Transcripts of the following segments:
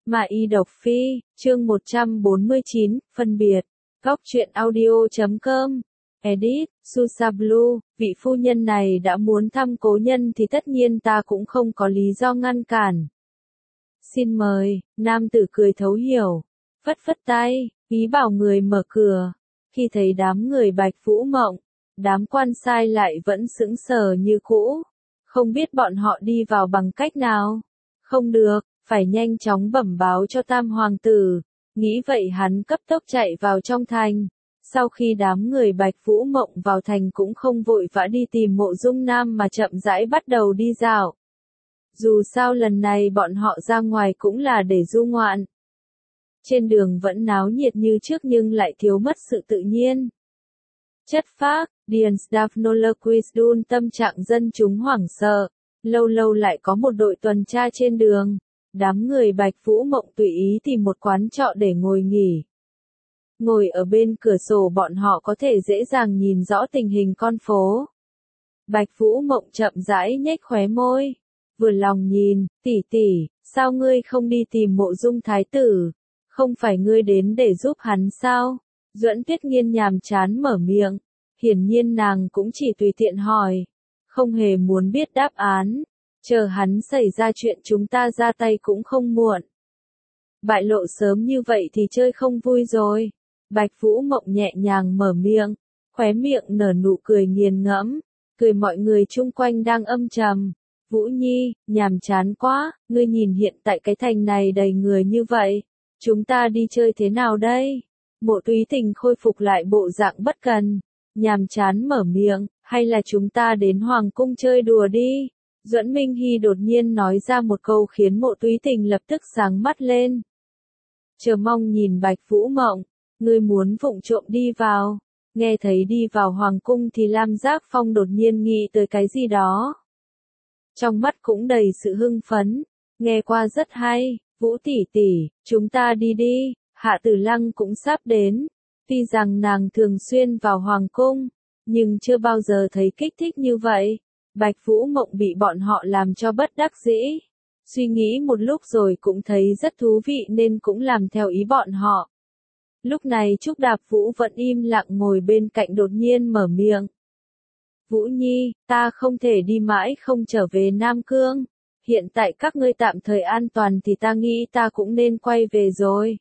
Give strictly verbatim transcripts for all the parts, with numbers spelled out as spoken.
Mà y độc phi, chương một trăm bốn mươi chín, phân biệt. Góc truyện audio chấm com. Edit, Susablu, vị phu nhân này đã muốn thăm cố nhân thì tất nhiên ta cũng không có lý do ngăn cản. Xin mời, nam tử cười thấu hiểu, phất phất tay, ý bảo người mở cửa. Khi thấy đám người Bạch Vũ Mộng, đám quan sai lại vẫn sững sờ như cũ, không biết bọn họ đi vào bằng cách nào. Không được, phải nhanh chóng bẩm báo cho Tam Hoàng tử. Nghĩ vậy hắn cấp tốc chạy vào trong thành. Sau khi đám người Bạch Vũ Mộng vào thành cũng không vội vã đi tìm Mộ Dung Nam mà chậm rãi bắt đầu đi dạo. Dù sao lần này bọn họ ra ngoài cũng là để du ngoạn. Trên đường vẫn náo nhiệt như trước nhưng lại thiếu mất sự tự nhiên. Chất phác, Điền Stavnoloquisdun tâm trạng dân chúng hoảng sợ. Lâu lâu lại có một đội tuần tra trên đường. Đám người Bạch Vũ Mộng tùy ý tìm một quán trọ để ngồi nghỉ. Ngồi ở bên cửa sổ bọn họ có thể dễ dàng nhìn rõ tình hình con phố. Bạch Vũ Mộng chậm rãi nhếch khóe môi. Vừa lòng nhìn, tỷ tỷ, sao ngươi không đi tìm Mộ Dung thái tử? Không phải ngươi đến để giúp hắn sao? Duẫn Tuyết Nghiên nhàm chán mở miệng. Hiển nhiên nàng cũng chỉ tùy tiện hỏi. Không hề muốn biết đáp án. Chờ hắn xảy ra chuyện chúng ta ra tay cũng không muộn. Bại lộ sớm như vậy thì chơi không vui rồi. Bạch Vũ Mộng nhẹ nhàng mở miệng, khóe miệng nở nụ cười nghiền ngẫm, cười mọi người chung quanh đang âm trầm. Vũ Nhi, nhàm chán quá, ngươi nhìn hiện tại cái thành này đầy người như vậy. Chúng ta đi chơi thế nào đây? Mộ Túy Tình khôi phục lại bộ dạng bất cần. Nhàm chán mở miệng, hay là chúng ta đến Hoàng cung chơi đùa đi? Duẫn Minh Hy đột nhiên nói ra một câu khiến Mộ Túy Tình lập tức sáng mắt lên. Chờ mong nhìn Bạch Vũ Mộng, ngươi muốn vụng trộm đi vào. Nghe thấy đi vào Hoàng cung thì Lam Giác Phong đột nhiên nghĩ tới cái gì đó. Trong mắt cũng đầy sự hưng phấn, nghe qua rất hay, Vũ tỷ tỷ, chúng ta đi đi, Hạ Tử Lăng cũng sắp đến. Tuy rằng nàng thường xuyên vào Hoàng cung, nhưng chưa bao giờ thấy kích thích như vậy. Bạch Vũ Mộng bị bọn họ làm cho bất đắc dĩ. Suy nghĩ một lúc rồi cũng thấy rất thú vị nên cũng làm theo ý bọn họ. Lúc này Trúc Đạp Vũ vẫn im lặng ngồi bên cạnh đột nhiên mở miệng. Vũ Nhi, ta không thể đi mãi không trở về Nam Cương. Hiện tại các ngươi tạm thời an toàn thì ta nghĩ ta cũng nên quay về rồi.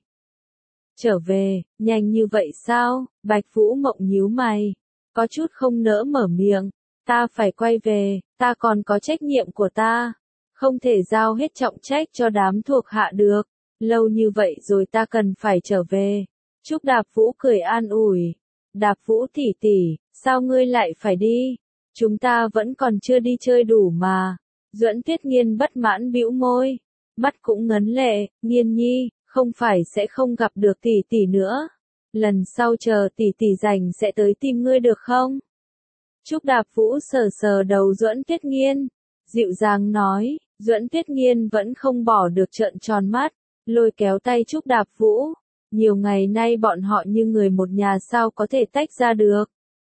Trở về, nhanh như vậy sao? Bạch Vũ Mộng nhíu mày. Có chút không nỡ mở miệng. Ta phải quay về, ta còn có trách nhiệm của ta. Không thể giao hết trọng trách cho đám thuộc hạ được. Lâu như vậy rồi ta cần phải trở về. Trúc Đạp Vũ cười an ủi. Đạp Vũ tỷ tỷ, sao ngươi lại phải đi? Chúng ta vẫn còn chưa đi chơi đủ mà. Duẫn Tuyết Nghiên bất mãn bĩu môi. Mắt cũng ngấn lệ, Nghiên nhi, không phải sẽ không gặp được tỷ tỷ nữa. Lần sau chờ tỷ tỷ rảnh sẽ tới tìm ngươi được không? Trúc Đạp Vũ sờ sờ đầu Duẫn Tuyết Nghiên. Dịu dàng nói, Duẫn Tuyết Nghiên vẫn không bỏ được trợn tròn mắt. Lôi kéo tay Trúc Đạp Vũ. Nhiều ngày nay bọn họ như người một nhà sao có thể tách ra được.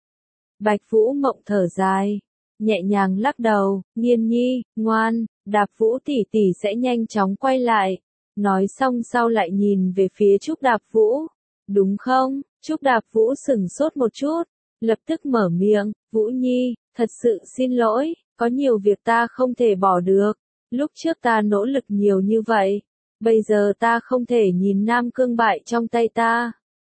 Bạch Vũ Mộng thở dài, nhẹ nhàng lắc đầu, Nghiên nhi, ngoan, Đạp Vũ tỷ tỷ sẽ nhanh chóng quay lại. Nói xong sau lại nhìn về phía Trúc Đạp Vũ. Đúng không? Trúc Đạp Vũ sửng sốt một chút, lập tức mở miệng, Vũ Nhi, thật sự xin lỗi, có nhiều việc ta không thể bỏ được. Lúc trước ta nỗ lực nhiều như vậy. Bây giờ ta không thể nhìn Nam Cương bại trong tay ta.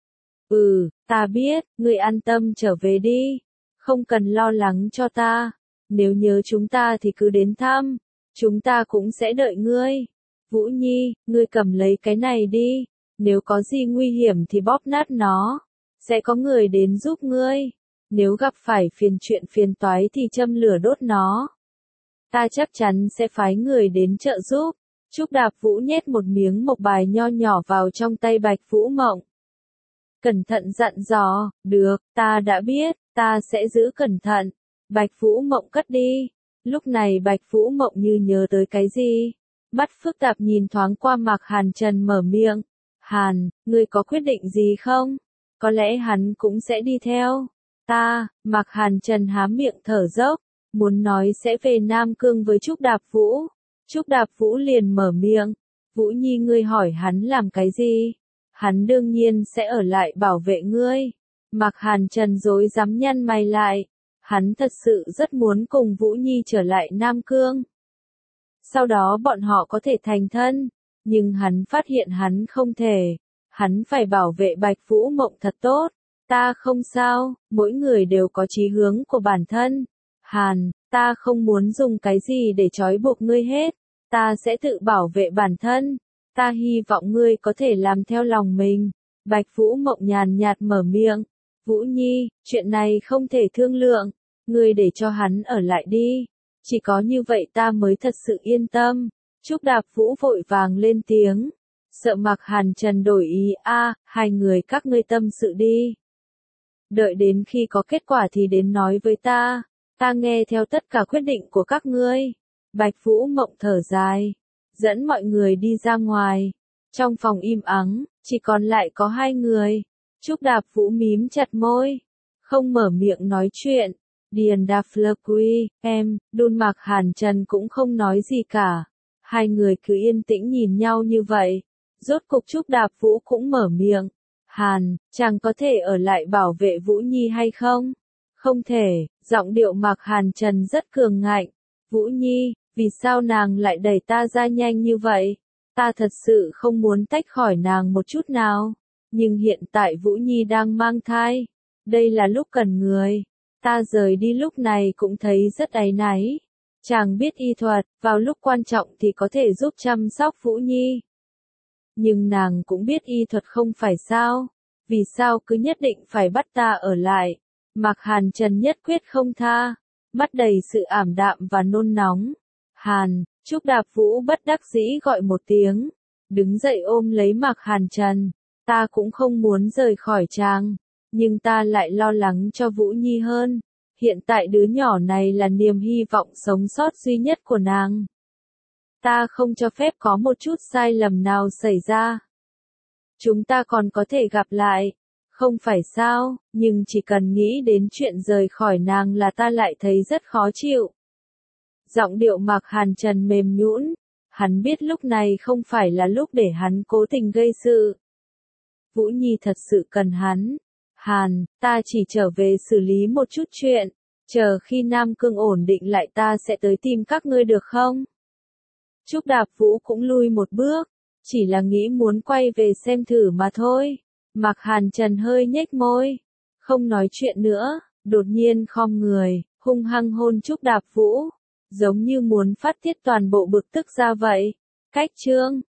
Ừ, ta biết, ngươi an tâm trở về đi. Không cần lo lắng cho ta. Nếu nhớ chúng ta thì cứ đến thăm. Chúng ta cũng sẽ đợi ngươi. Vũ Nhi, ngươi cầm lấy cái này đi. Nếu có gì nguy hiểm thì bóp nát nó. Sẽ có người đến giúp ngươi. Nếu gặp phải phiền chuyện phiền toái thì châm lửa đốt nó. Ta chắc chắn sẽ phái người đến trợ giúp. Trúc Đạp Vũ nhét một miếng mộc bài nho nhỏ vào trong tay Bạch Vũ Mộng. Cẩn thận dặn dò, được, ta đã biết, ta sẽ giữ cẩn thận. Bạch Vũ Mộng cất đi. Lúc này Bạch Vũ Mộng như nhớ tới cái gì. Mắt phức tạp nhìn thoáng qua Mạc Hàn Trần mở miệng. Hàn, ngươi có quyết định gì không? Có lẽ hắn cũng sẽ đi theo. Ta, Mạc Hàn Trần há miệng thở dốc, muốn nói sẽ về Nam Cương với Trúc Đạp Vũ. Trúc Đạp Vũ liền mở miệng, Vũ Nhi ngươi hỏi hắn làm cái gì? Hắn đương nhiên sẽ ở lại bảo vệ ngươi. Mạc Hàn Trần rối rắm nhăn mày lại. Hắn thật sự rất muốn cùng Vũ Nhi trở lại Nam Cương. Sau đó bọn họ có thể thành thân. Nhưng hắn phát hiện hắn không thể. Hắn phải bảo vệ Bạch Vũ Mộng thật tốt. Ta không sao, mỗi người đều có chí hướng của bản thân. Hàn, ta không muốn dùng cái gì để trói buộc ngươi hết. Ta sẽ tự bảo vệ bản thân. Ta hy vọng ngươi có thể làm theo lòng mình. Bạch Vũ Mộng nhàn nhạt mở miệng. Vũ Nhi, chuyện này không thể thương lượng. Ngươi để cho hắn ở lại đi. Chỉ có như vậy ta mới thật sự yên tâm. Trúc Đạp Vũ vội vàng lên tiếng. Sợ Mạc Hàn Trần đổi ý, a, hai người các ngươi tâm sự đi. Đợi đến khi có kết quả thì đến nói với ta. Ta nghe theo tất cả quyết định của các ngươi. Bạch Vũ Mộng thở dài. Dẫn mọi người đi ra ngoài. Trong phòng im ắng, chỉ còn lại có hai người. Trúc Đạp Vũ mím chặt môi. Không mở miệng nói chuyện. Điền Đạp Lơ Quy, em, Đôn Mạc Hàn Trần cũng không nói gì cả. Hai người cứ yên tĩnh nhìn nhau như vậy. Rốt cục Trúc Đạp Vũ cũng mở miệng. Hàn, chàng có thể ở lại bảo vệ Vũ Nhi hay không? Không thể, giọng điệu Mạc Hàn Trần rất cường ngạnh. Vũ Nhi, vì sao nàng lại đẩy ta ra nhanh như vậy? Ta thật sự không muốn tách khỏi nàng một chút nào. Nhưng hiện tại Vũ Nhi đang mang thai. Đây là lúc cần người. Ta rời đi lúc này cũng thấy rất áy náy. Chàng biết y thuật, vào lúc quan trọng thì có thể giúp chăm sóc Vũ Nhi. Nhưng nàng cũng biết y thuật không phải sao. Vì sao cứ nhất định phải bắt ta ở lại? Mạc Hàn Trần nhất quyết không tha. Mắt đầy sự ảm đạm và nôn nóng. Hàn, Trúc Đạp Vũ bất đắc dĩ gọi một tiếng. Đứng dậy ôm lấy Mạc Hàn Trần. Ta cũng không muốn rời khỏi chàng. Nhưng ta lại lo lắng cho Vũ Nhi hơn. Hiện tại đứa nhỏ này là niềm hy vọng sống sót duy nhất của nàng. Ta không cho phép có một chút sai lầm nào xảy ra. Chúng ta còn có thể gặp lại. Không phải sao, nhưng chỉ cần nghĩ đến chuyện rời khỏi nàng là ta lại thấy rất khó chịu. Giọng điệu Mạc Hàn Trần mềm nhũn. Hắn biết lúc này không phải là lúc để hắn cố tình gây sự. Vũ Nhi thật sự cần hắn. Hàn, ta chỉ trở về xử lý một chút chuyện. Chờ khi Nam Cương ổn định lại ta sẽ tới tìm các ngươi được không? Trúc Đạp Vũ cũng lui một bước. Chỉ là nghĩ muốn quay về xem thử mà thôi. Mạc Hàn Trần hơi nhếch môi. Không nói chuyện nữa. Đột nhiên khom người, hung hăng hôn Trúc Đạp Vũ. Giống như muốn phát tiết toàn bộ bực tức ra vậy. Cách chương